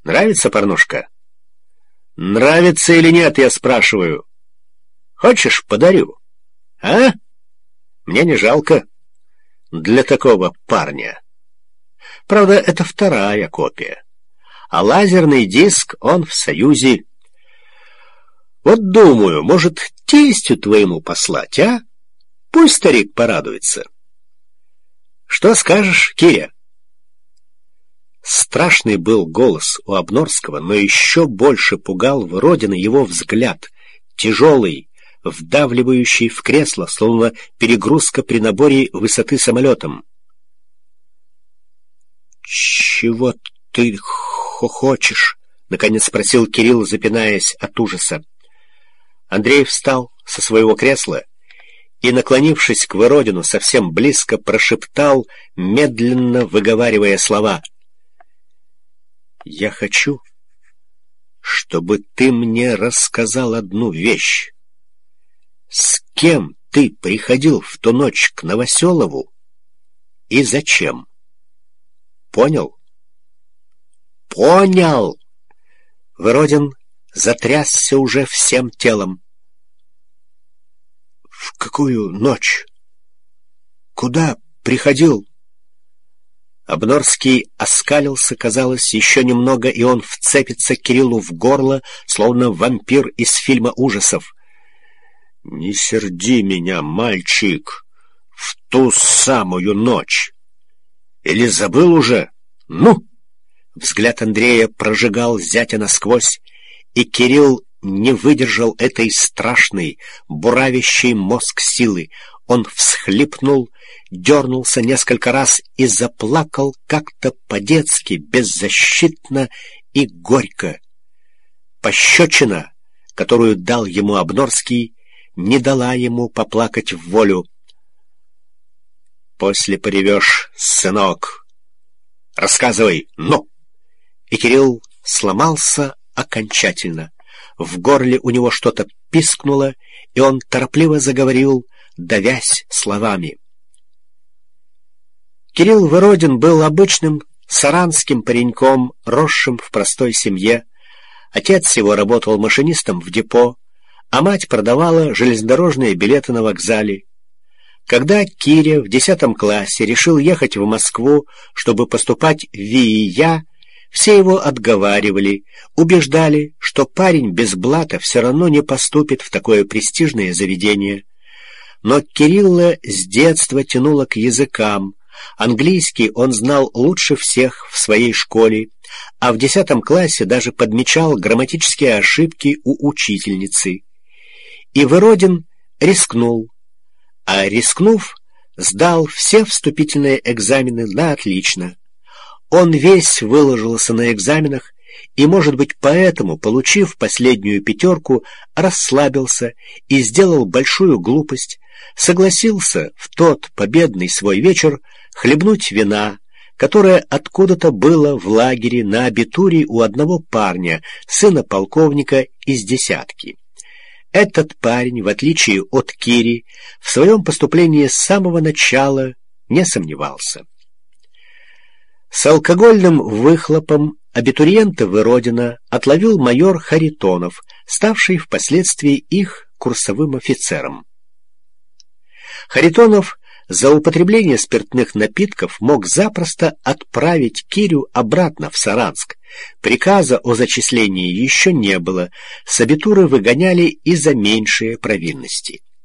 Нравится порнушка? Нравится или нет, я спрашиваю. Хочешь, подарю? А? Мне не жалко для такого парня. Правда, это вторая копия. А лазерный диск, он в Союзе. Вот думаю, может, тестю твоему послать, а? Пусть старик порадуется. Что скажешь, Киря? Страшный был голос у Обнорского, но еще больше пугал Выродина его взгляд, тяжелый, вдавливающий в кресло, словно перегрузка при наборе высоты самолетом. «Чего ты хочешь?» — наконец спросил Кирилл, запинаясь от ужаса. Андрей встал со своего кресла и, наклонившись к Выродину, совсем близко прошептал, медленно выговаривая слова. «Я хочу, чтобы ты мне рассказал одну вещь. С кем ты приходил в ту ночь к Новоселову и зачем? Понял?» «Понял!» Выродин затрясся уже всем телом. «В какую ночь? Куда приходил?» Обнорский оскалился, казалось, еще немного, и он вцепится Кириллу в горло, словно вампир из фильма ужасов. «Не серди меня, мальчик, в ту самую ночь. Или забыл уже? Ну!» Взгляд Андрея прожигал зятя насквозь, и Кирилл не выдержал этой страшной, буравящей мозг силы. Он всхлипнул, дернулся несколько раз и заплакал как-то по-детски, беззащитно и горько. Пощечина, которую дал ему Обнорский, не дала ему поплакать в волю. «После поревешь, сынок. Рассказывай, ну!» И Кирилл сломался окончательно. В горле у него что-то пискнуло, и он торопливо заговорил, давясь словами. Кирилл Выродин был обычным саранским пареньком, росшим в простой семье. Отец его работал машинистом в депо, а мать продавала железнодорожные билеты на вокзале. Когда Киря в 10 классе решил ехать в Москву, чтобы поступать в ВИИЯ, все его отговаривали, убеждали, что парень без блата все равно не поступит в такое престижное заведение. Но Кирилла с детства тянуло к языкам. Английский он знал лучше всех в своей школе, а в 10 классе даже подмечал грамматические ошибки у учительницы. И Выродин рискнул, а рискнув, сдал все вступительные экзамены на отлично. Он весь выложился на экзаменах, и, может быть, поэтому, получив последнюю 5, расслабился и сделал большую глупость, согласился в тот победный свой вечер хлебнуть вина, которое откуда-то было в лагере на абитуре у одного парня, сына полковника из 10-ки. Этот парень, в отличие от Кири, в своем поступлении с самого начала не сомневался. С алкогольным выхлопом абитуриента Выродина отловил майор Харитонов, ставший впоследствии их курсовым офицером. Харитонов за употребление спиртных напитков мог запросто отправить Кирю обратно в Саранск. Приказа о зачислении еще не было, с абитуры выгоняли и за меньшие провинности.